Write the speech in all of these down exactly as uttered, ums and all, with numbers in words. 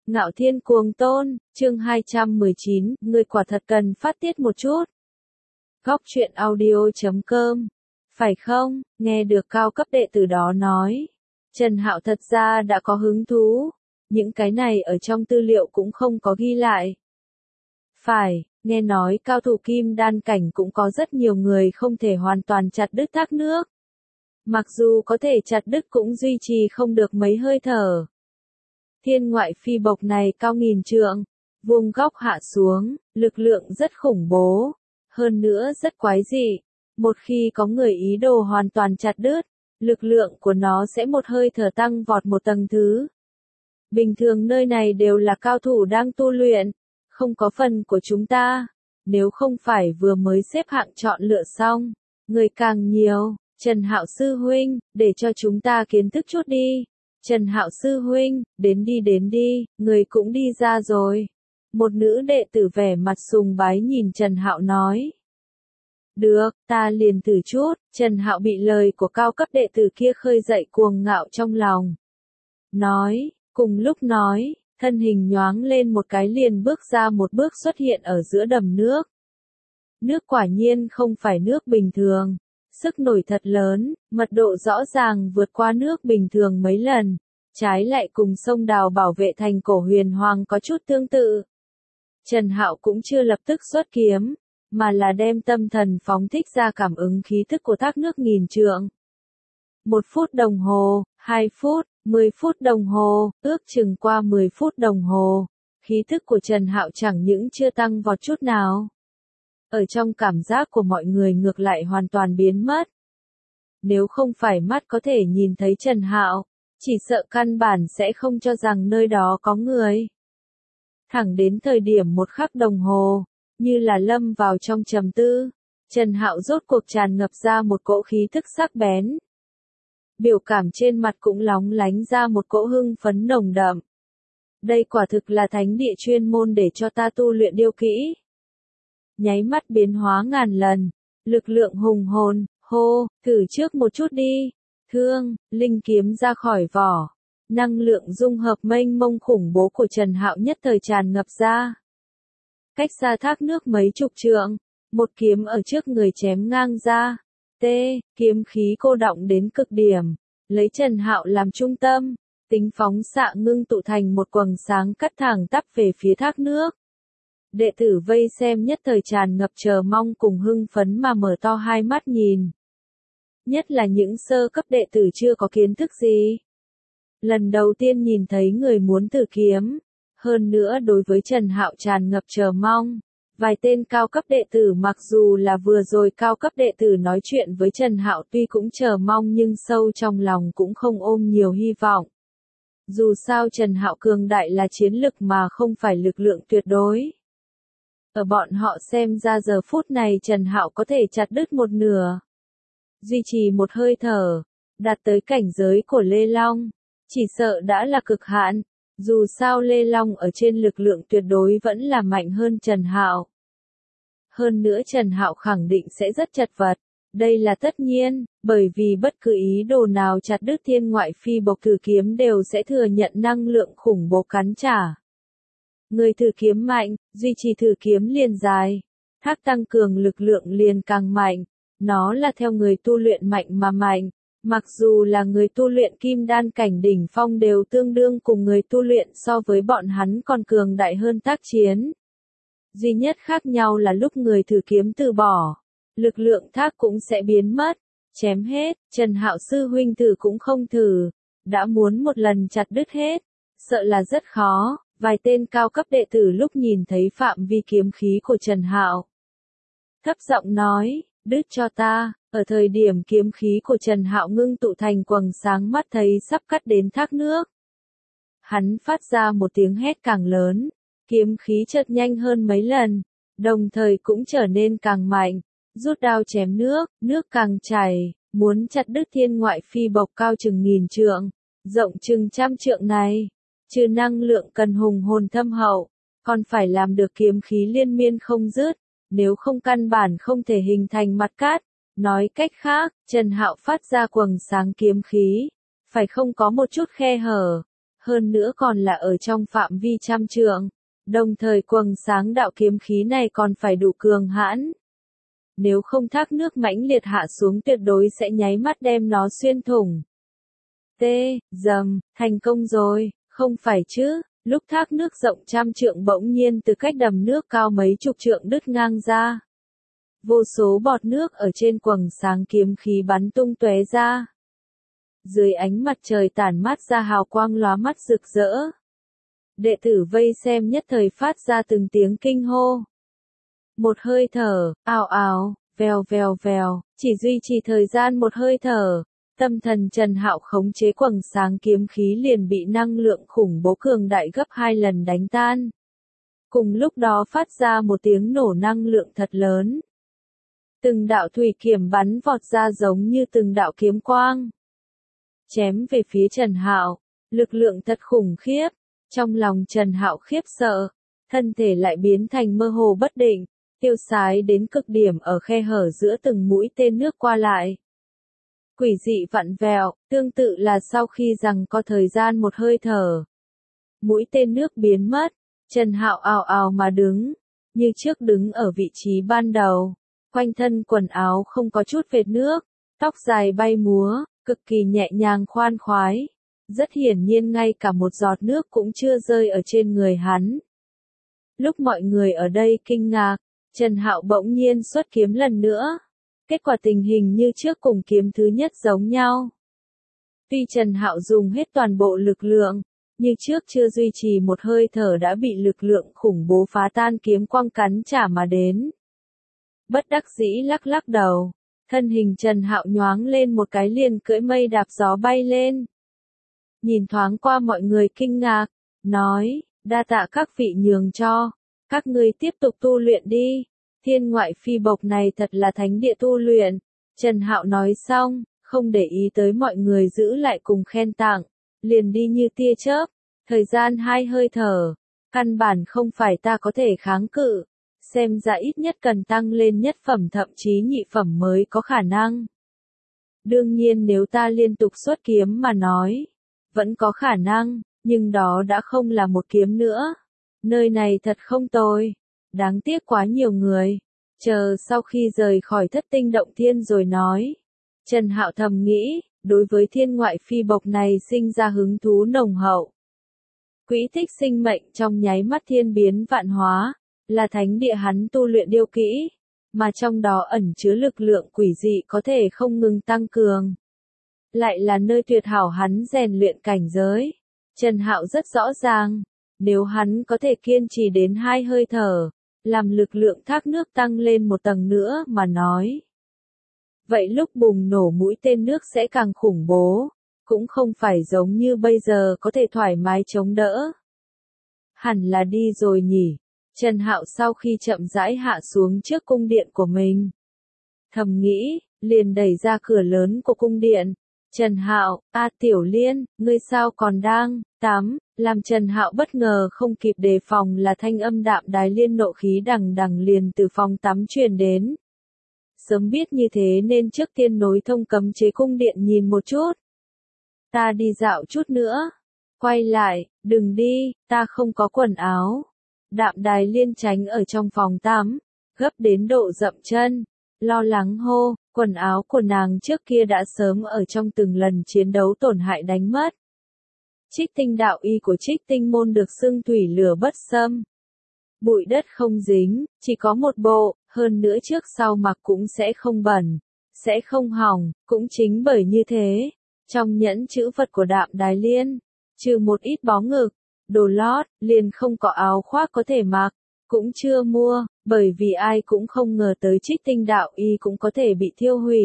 Ngạo Thiên Cuồng Tôn, chương hai trăm mười chín, người quả thật cần phát tiết một chút. Góc truyện audio chấm com. Phải không, nghe được cao cấp đệ tử đó nói. Trần Hạo thật ra đã có hứng thú. Những cái này ở trong tư liệu cũng không có ghi lại. Phải, nghe nói cao thủ kim đan cảnh cũng có rất nhiều người không thể hoàn toàn chặt đứt thác nước. Mặc dù có thể chặt đứt cũng duy trì không được mấy hơi thở. Thiên ngoại phi bộc này cao nghìn trượng, vuông góc hạ xuống, lực lượng rất khủng bố, hơn nữa rất quái dị. Một khi có người ý đồ hoàn toàn chặt đứt, lực lượng của nó sẽ một hơi thở tăng vọt một tầng thứ. Bình thường nơi này đều là cao thủ đang tu luyện, không có phần của chúng ta. Nếu không phải vừa mới xếp hạng chọn lựa xong, người càng nhiều. Trần Hạo sư huynh, để cho chúng ta kiến thức chút đi. Trần Hạo sư huynh, đến đi đến đi, người cũng đi ra rồi. Một nữ đệ tử vẻ mặt sùng bái nhìn Trần Hạo nói. Được, ta liền thử chút. Trần Hạo bị lời của cao cấp đệ tử kia khơi dậy cuồng ngạo trong lòng. Nói, cùng lúc nói, thân hình nhoáng lên một cái liền bước ra một bước xuất hiện ở giữa đầm nước. Nước quả nhiên không phải nước bình thường. Sức nổi thật lớn, mật độ rõ ràng vượt qua nước bình thường mấy lần, trái lại cùng sông Đào bảo vệ thành cổ huyền hoàng có chút tương tự. Trần Hạo cũng chưa lập tức xuất kiếm, mà là đem tâm thần phóng thích ra cảm ứng khí thức của thác nước nghìn trượng. Một phút đồng hồ, hai phút, mười phút đồng hồ, ước chừng qua mười phút đồng hồ, khí thức của Trần Hạo chẳng những chưa tăng vọt chút nào. Ở trong cảm giác của mọi người ngược lại hoàn toàn biến mất. Nếu không phải mắt có thể nhìn thấy Trần Hạo, chỉ sợ căn bản sẽ không cho rằng nơi đó có người. Thẳng đến thời điểm một khắc đồng hồ, như là lâm vào trong trầm tư, Trần Hạo rốt cuộc tràn ngập ra một cỗ khí thức sắc bén. Biểu cảm trên mặt cũng lóng lánh ra một cỗ hưng phấn nồng đậm. Đây quả thực là thánh địa chuyên môn để cho ta tu luyện điêu kỹ. Nháy mắt biến hóa ngàn lần, lực lượng hùng hồn, hô, thử trước một chút đi, thương, linh kiếm ra khỏi vỏ, năng lượng dung hợp mênh mông khủng bố của Trần Hạo nhất thời tràn ngập ra. Cách xa thác nước mấy chục trượng, một kiếm ở trước người chém ngang ra, tê, kiếm khí cô đọng đến cực điểm, lấy Trần Hạo làm trung tâm, tính phóng xạ ngưng tụ thành một quầng sáng cắt thẳng tắp về phía thác nước. Đệ tử vây xem nhất thời tràn ngập chờ mong cùng hưng phấn mà mở to hai mắt nhìn. Nhất là những sơ cấp đệ tử chưa có kiến thức gì. Lần đầu tiên nhìn thấy người muốn thử kiếm. Hơn nữa đối với Trần Hạo tràn ngập chờ mong. Vài tên cao cấp đệ tử mặc dù là vừa rồi cao cấp đệ tử nói chuyện với Trần Hạo tuy cũng chờ mong nhưng sâu trong lòng cũng không ôm nhiều hy vọng. Dù sao Trần Hạo cường đại là chiến lực mà không phải lực lượng tuyệt đối. Ở bọn họ xem ra giờ phút này Trần Hạo có thể chặt đứt một nửa. Duy trì một hơi thở, đạt tới cảnh giới của Lê Long, chỉ sợ đã là cực hạn, dù sao Lê Long ở trên lực lượng tuyệt đối vẫn là mạnh hơn Trần Hạo. Hơn nữa Trần Hạo khẳng định sẽ rất chật vật, đây là tất nhiên, bởi vì bất cứ ý đồ nào chặt đứt thiên ngoại phi bộc thử kiếm đều sẽ thừa nhận năng lượng khủng bố cắn trả. Người thử kiếm mạnh, duy trì thử kiếm liền dài. Thác tăng cường lực lượng liền càng mạnh. Nó là theo người tu luyện mạnh mà mạnh. Mặc dù là người tu luyện kim đan cảnh đỉnh phong đều tương đương cùng người tu luyện so với bọn hắn còn cường đại hơn tác chiến. Duy nhất khác nhau là lúc người thử kiếm từ bỏ, lực lượng thác cũng sẽ biến mất. Chém hết, Trần Hạo sư huynh thử cũng không thử. Đã muốn một lần chặt đứt hết, sợ là rất khó. Vài tên cao cấp đệ tử lúc nhìn thấy phạm vi kiếm khí của Trần Hạo, thấp giọng nói, đứt cho ta. Ở thời điểm kiếm khí của Trần Hạo ngưng tụ thành quầng sáng mắt thấy sắp cắt đến thác nước. Hắn phát ra một tiếng hét càng lớn, kiếm khí chợt nhanh hơn mấy lần, đồng thời cũng trở nên càng mạnh, rút đao chém nước, nước càng chảy, muốn chặt đứt thiên ngoại phi bộc cao chừng nghìn trượng, rộng chừng trăm trượng này. Trừ năng lượng cần hùng hồn thâm hậu, còn phải làm được kiếm khí liên miên không dứt, nếu không căn bản không thể hình thành mặt cát. Nói cách khác, Trần Hạo phát ra quầng sáng kiếm khí, phải không có một chút khe hở, hơn nữa còn là ở trong phạm vi trăm trượng, đồng thời quầng sáng đạo kiếm khí này còn phải đủ cường hãn. Nếu không thác nước mãnh liệt hạ xuống tuyệt đối sẽ nháy mắt đem nó xuyên thủng. T, dầm, thành công rồi, không phải chứ, lúc thác nước rộng trăm trượng bỗng nhiên từ cách đầm nước cao mấy chục trượng đứt ngang ra. Vô số bọt nước ở trên quầng sáng kiếm khí bắn tung tóe ra. Dưới ánh mặt trời tản mát ra hào quang lóa mắt rực rỡ. Đệ tử vây xem nhất thời phát ra từng tiếng kinh hô. Một hơi thở, ào ào, vèo vèo vèo, chỉ duy trì thời gian một hơi thở, tâm thần Trần Hạo khống chế quầng sáng kiếm khí liền bị năng lượng khủng bố cường đại gấp hai lần đánh tan. Cùng lúc đó phát ra một tiếng nổ năng lượng thật lớn. Từng đạo thủy kiếm bắn vọt ra giống như từng đạo kiếm quang. Chém về phía Trần Hạo, lực lượng thật khủng khiếp, trong lòng Trần Hạo khiếp sợ, thân thể lại biến thành mơ hồ bất định, tiêu sái đến cực điểm ở khe hở giữa từng mũi tên nước qua lại. Quỷ dị vặn vẹo, tương tự là sau khi rằng có thời gian một hơi thở. Mũi tên nước biến mất, Trần Hạo ào ào mà đứng, như trước đứng ở vị trí ban đầu, quanh thân quần áo không có chút vệt nước, tóc dài bay múa, cực kỳ nhẹ nhàng khoan khoái. Rất hiển nhiên ngay cả một giọt nước cũng chưa rơi ở trên người hắn. Lúc mọi người ở đây kinh ngạc, Trần Hạo bỗng nhiên xuất kiếm lần nữa. Kết quả tình hình như trước cùng kiếm thứ nhất giống nhau. Tuy Trần Hạo dùng hết toàn bộ lực lượng, như trước chưa duy trì một hơi thở đã bị lực lượng khủng bố phá tan kiếm quang cắn trả mà đến. Bất đắc dĩ lắc lắc đầu, thân hình Trần Hạo nhoáng lên một cái liền cưỡi mây đạp gió bay lên. Nhìn thoáng qua mọi người kinh ngạc, nói, đa tạ các vị nhường cho, các ngươi tiếp tục tu luyện đi, thiên ngoại phi bộc này thật là thánh địa tu luyện. Trần Hạo nói xong, không để ý tới mọi người giữ lại cùng khen tặng, liền đi như tia chớp, thời gian hai hơi thở, căn bản không phải ta có thể kháng cự, xem ra ít nhất cần tăng lên nhất phẩm thậm chí nhị phẩm mới có khả năng. Đương nhiên nếu ta liên tục xuất kiếm mà nói, vẫn có khả năng, nhưng đó đã không là một kiếm nữa. Nơi này thật không tồi, đáng tiếc quá nhiều người, chờ sau khi rời khỏi thất tinh động thiên rồi nói. Trần Hạo thầm nghĩ, đối với thiên ngoại phi bộc này sinh ra hứng thú nồng hậu. Quỹ tích sinh mệnh trong nháy mắt thiên biến vạn hóa, là thánh địa hắn tu luyện điêu kỹ, mà trong đó ẩn chứa lực lượng quỷ dị có thể không ngừng tăng cường. Lại là nơi tuyệt hảo hắn rèn luyện cảnh giới. Trần Hạo rất rõ ràng, nếu hắn có thể kiên trì đến hai hơi thở, làm lực lượng thác nước tăng lên một tầng nữa mà nói. Vậy lúc bùng nổ mũi tên nước sẽ càng khủng bố, cũng không phải giống như bây giờ có thể thoải mái chống đỡ. Hẳn là đi rồi nhỉ. Trần Hạo sau khi chậm rãi hạ xuống trước cung điện của mình, thầm nghĩ, liền đẩy ra cửa lớn của cung điện. Trần Hạo, a Tiểu Liên, ngươi sao còn đang tắm? Làm Trần Hạo bất ngờ không kịp đề phòng là thanh âm Đạm Đài Liên nộ khí đằng đằng liền từ phòng tắm truyền đến. Sớm biết như thế nên trước tiên nối thông cấm chế cung điện nhìn một chút. Ta đi dạo chút nữa. Quay lại, đừng đi, ta không có quần áo. Đạm Đài Liên tránh ở trong phòng tắm, gấp đến độ dậm chân, lo lắng hô, quần áo của nàng trước kia đã sớm ở trong từng lần chiến đấu tổn hại đánh mất. Trích tinh đạo y của Trích tinh môn được xưng thủy lửa bất xâm. Bụi đất không dính, chỉ có một bộ, hơn nữa trước sau mặc cũng sẽ không bẩn, sẽ không hỏng, cũng chính bởi như thế. Trong nhẫn chữ vật của Đạm Đài Liên, trừ một ít bó ngực, đồ lót, liền không có áo khoác có thể mặc, cũng chưa mua, bởi vì ai cũng không ngờ tới Trích tinh đạo y cũng có thể bị thiêu hủy.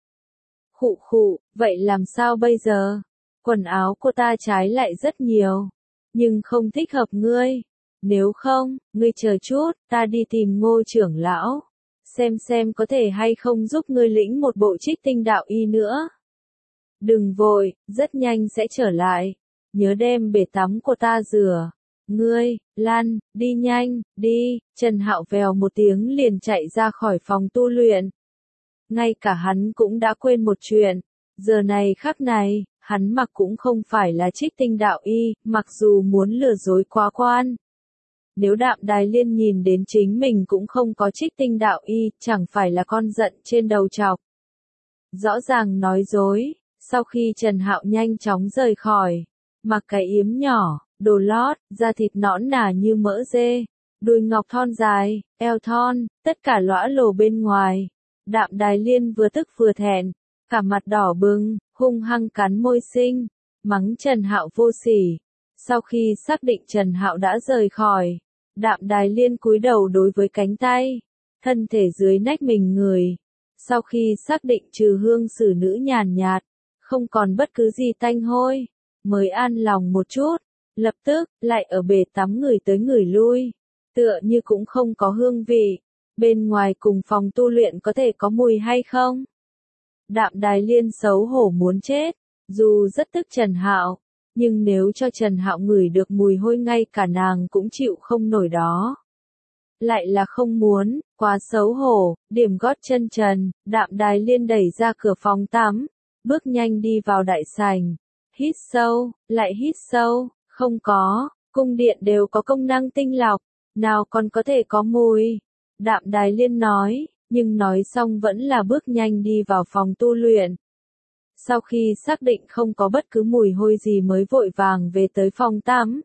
Khụ khụ, vậy làm sao bây giờ? Quần áo của ta trái lại rất nhiều, nhưng không thích hợp ngươi. Nếu không, ngươi chờ chút, ta đi tìm Ngô trưởng lão, xem xem có thể hay không giúp ngươi lĩnh một bộ Trích tinh đạo y nữa. Đừng vội, rất nhanh sẽ trở lại. Nhớ đem bể tắm của ta rửa. Ngươi, Lan, đi nhanh, đi. Trần Hạo vèo một tiếng liền chạy ra khỏi phòng tu luyện. Ngay cả hắn cũng đã quên một chuyện. Giờ này khắc này, hắn mặc cũng không phải là Trích Tinh đạo y, mặc dù muốn lừa dối quá quan. Nếu Đạm Đài Liên nhìn đến chính mình cũng không có Trích Tinh đạo y, chẳng phải là con giận trên đầu chọc. Rõ ràng nói dối, sau khi Trần Hạo nhanh chóng rời khỏi, mặc cái yếm nhỏ, đồ lót, da thịt nõn nà như mỡ dê, đùi ngọc thon dài, eo thon, tất cả lõa lồ bên ngoài. Đạm Đài Liên vừa tức vừa thẹn, cả mặt đỏ bừng, hung hăng cắn môi xinh, mắng Trần Hạo vô sỉ. Sau khi xác định Trần Hạo đã rời khỏi, Đạm Đài Liên cúi đầu đối với cánh tay, thân thể dưới nách mình người. Sau khi xác định trừ hương xử nữ nhàn nhạt, không còn bất cứ gì tanh hôi, mới an lòng một chút, lập tức lại ở bể tắm người tới người lui, tựa như cũng không có hương vị. Bên ngoài cùng phòng tu luyện có thể có mùi hay không? Đạm Đài Liên xấu hổ muốn chết, dù rất tức Trần Hạo, nhưng nếu cho Trần Hạo ngửi được mùi hôi ngay cả nàng cũng chịu không nổi đó. Lại là không muốn, quá xấu hổ, điểm gót chân trần, Đạm Đài Liên đẩy ra cửa phòng tắm, bước nhanh đi vào đại sảnh, hít sâu, lại hít sâu, không có, cung điện đều có công năng tinh lọc, nào còn có thể có mùi. Đạm Đài Liên nói, nhưng nói xong vẫn là bước nhanh đi vào phòng tu luyện. Sau khi xác định không có bất cứ mùi hôi gì mới vội vàng về tới phòng tắm.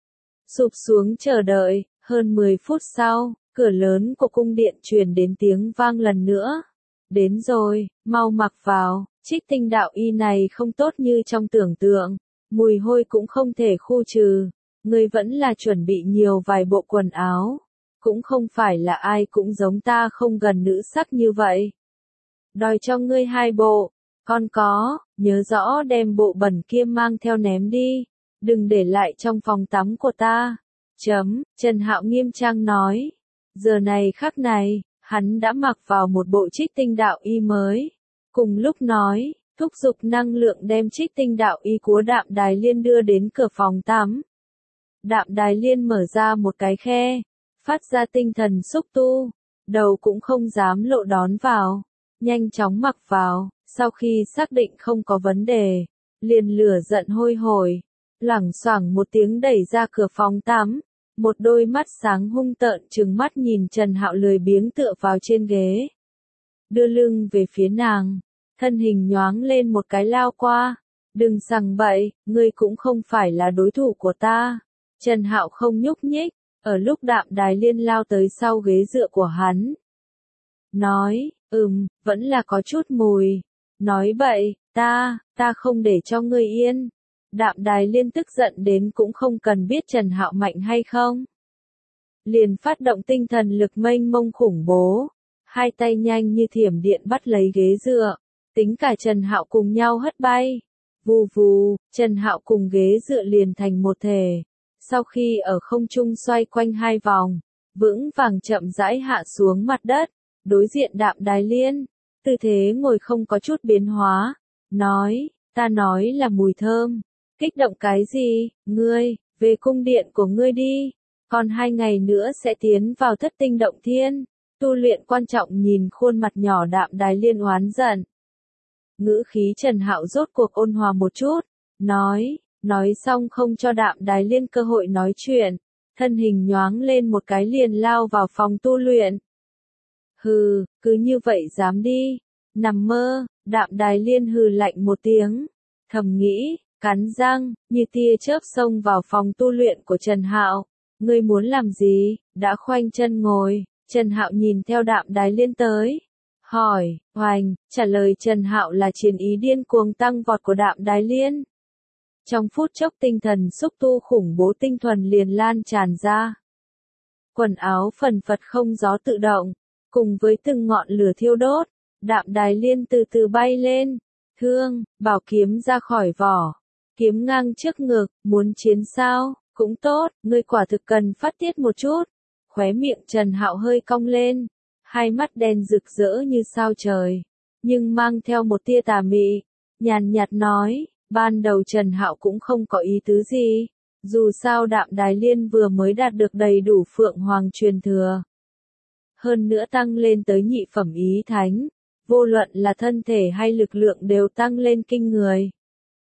Sụp xuống chờ đợi, hơn mười phút sau, cửa lớn của cung điện truyền đến tiếng vang lần nữa. Đến rồi, mau mặc vào, Trích Tinh đạo y này không tốt như trong tưởng tượng, mùi hôi cũng không thể khu trừ, ngươi vẫn là chuẩn bị nhiều vài bộ quần áo. Cũng không phải là ai cũng giống ta không gần nữ sắc như vậy. Đòi cho ngươi hai bộ, con có, nhớ rõ đem bộ bẩn kia mang theo ném đi, đừng để lại trong phòng tắm của ta. Chấm, Trần Hạo nghiêm trang nói. Giờ này khắc này, hắn đã mặc vào một bộ Trích Tinh đạo y mới. Cùng lúc nói, thúc giục năng lượng đem Trích Tinh đạo y của Đạm Đài Liên đưa đến cửa phòng tắm. Đạm Đài Liên mở ra một cái khe, phát ra tinh thần xúc tu, đầu cũng không dám lộ đón vào, nhanh chóng mặc vào, sau khi xác định không có vấn đề, liền lửa giận hôi hổi, loảng xoảng một tiếng đẩy ra cửa phòng tắm, một đôi mắt sáng hung tợn trừng mắt nhìn Trần Hạo lười biếng tựa vào trên ghế, đưa lưng về phía nàng, thân hình nhoáng lên một cái lao qua, đừng sằng bậy, ngươi cũng không phải là đối thủ của ta. Trần Hạo không nhúc nhích. Ở lúc Đạm Đài Liên lao tới sau ghế dựa của hắn. Nói, ừm, vẫn là có chút mùi. Nói bậy, ta, ta không để cho ngươi yên. Đạm Đài Liên tức giận đến cũng không cần biết Trần Hạo mạnh hay không. Liền phát động tinh thần lực mênh mông khủng bố. Hai tay nhanh như thiểm điện bắt lấy ghế dựa. Tính cả Trần Hạo cùng nhau hất bay. Vù vù, Trần Hạo cùng ghế dựa liền thành một thể. Sau khi ở không trung xoay quanh hai vòng, vững vàng chậm rãi hạ xuống mặt đất, đối diện Đạm Đài Liên, tư thế ngồi không có chút biến hóa, nói, ta nói là mùi thơm, kích động cái gì, ngươi, về cung điện của ngươi đi, còn hai ngày nữa sẽ tiến vào thất tinh động thiên, tu luyện quan trọng nhìn khuôn mặt nhỏ Đạm Đài Liên oán giận. Ngữ khí Trần Hạo rốt cuộc ôn hòa một chút, nói, nói xong không cho Đạm Đài Liên cơ hội nói chuyện, thân hình nhoáng lên một cái liền lao vào phòng tu luyện. Hừ, cứ như vậy dám đi, nằm mơ, Đạm Đài Liên hừ lạnh một tiếng, thầm nghĩ, cắn răng, như tia chớp xông vào phòng tu luyện của Trần Hạo. Ngươi muốn làm gì? Đã khoanh chân ngồi, Trần Hạo nhìn theo Đạm Đài Liên tới. Hỏi, hoành, trả lời Trần Hạo là chiến ý điên cuồng tăng vọt của Đạm Đài Liên. Trong phút chốc tinh thần xúc tu khủng bố tinh thuần liền lan tràn ra. Quần áo phần phật không gió tự động, cùng với từng ngọn lửa thiêu đốt, Đạm Đài Liên từ từ bay lên, thương, bảo kiếm ra khỏi vỏ, kiếm ngang trước ngực, muốn chiến sao, cũng tốt, ngươi quả thực cần phát tiết một chút. Khóe miệng Trần Hạo hơi cong lên, hai mắt đen rực rỡ như sao trời, nhưng mang theo một tia tà mị, nhàn nhạt nói. Ban đầu Trần Hạo cũng không có ý tứ gì, dù sao Đạm Đài Liên vừa mới đạt được đầy đủ Phượng Hoàng truyền thừa. Hơn nữa tăng lên tới nhị phẩm ý thánh, vô luận là thân thể hay lực lượng đều tăng lên kinh người.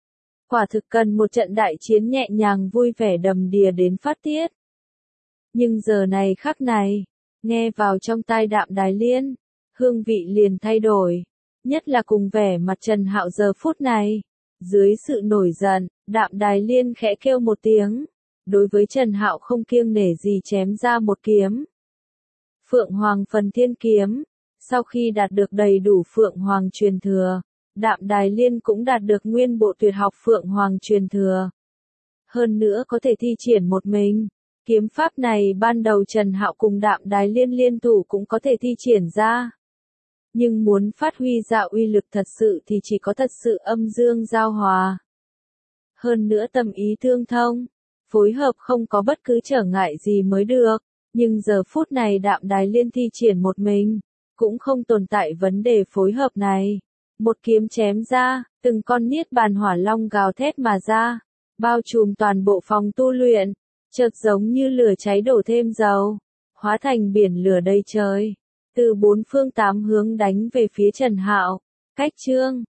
Quả thực cần một trận đại chiến nhẹ nhàng vui vẻ đầm đìa đến phát tiết. Nhưng giờ này khắc này, nghe vào trong tai Đạm Đài Liên, hương vị liền thay đổi, nhất là cùng vẻ mặt Trần Hạo giờ phút này. Dưới sự nổi giận, Đạm Đài Liên khẽ kêu một tiếng, đối với Trần Hạo không kiêng nể gì chém ra một kiếm. Phượng Hoàng Phần Thiên Kiếm, sau khi đạt được đầy đủ Phượng Hoàng truyền thừa, Đạm Đài Liên cũng đạt được nguyên bộ tuyệt học Phượng Hoàng truyền thừa. Hơn nữa có thể thi triển một mình, kiếm pháp này ban đầu Trần Hạo cùng Đạm Đài Liên liên thủ cũng có thể thi triển ra. Nhưng muốn phát huy ra uy lực thật sự thì chỉ có thật sự âm dương giao hòa. Hơn nữa tâm ý tương thông, phối hợp không có bất cứ trở ngại gì mới được. Nhưng giờ phút này Đạm Đài Liên thi triển một mình, cũng không tồn tại vấn đề phối hợp này. Một kiếm chém ra, từng con niết bàn hỏa long gào thét mà ra, bao trùm toàn bộ phòng tu luyện, chợt giống như lửa cháy đổ thêm dầu, hóa thành biển lửa đầy trời, từ bốn phương tám hướng đánh về phía Trần Hạo. Cách chương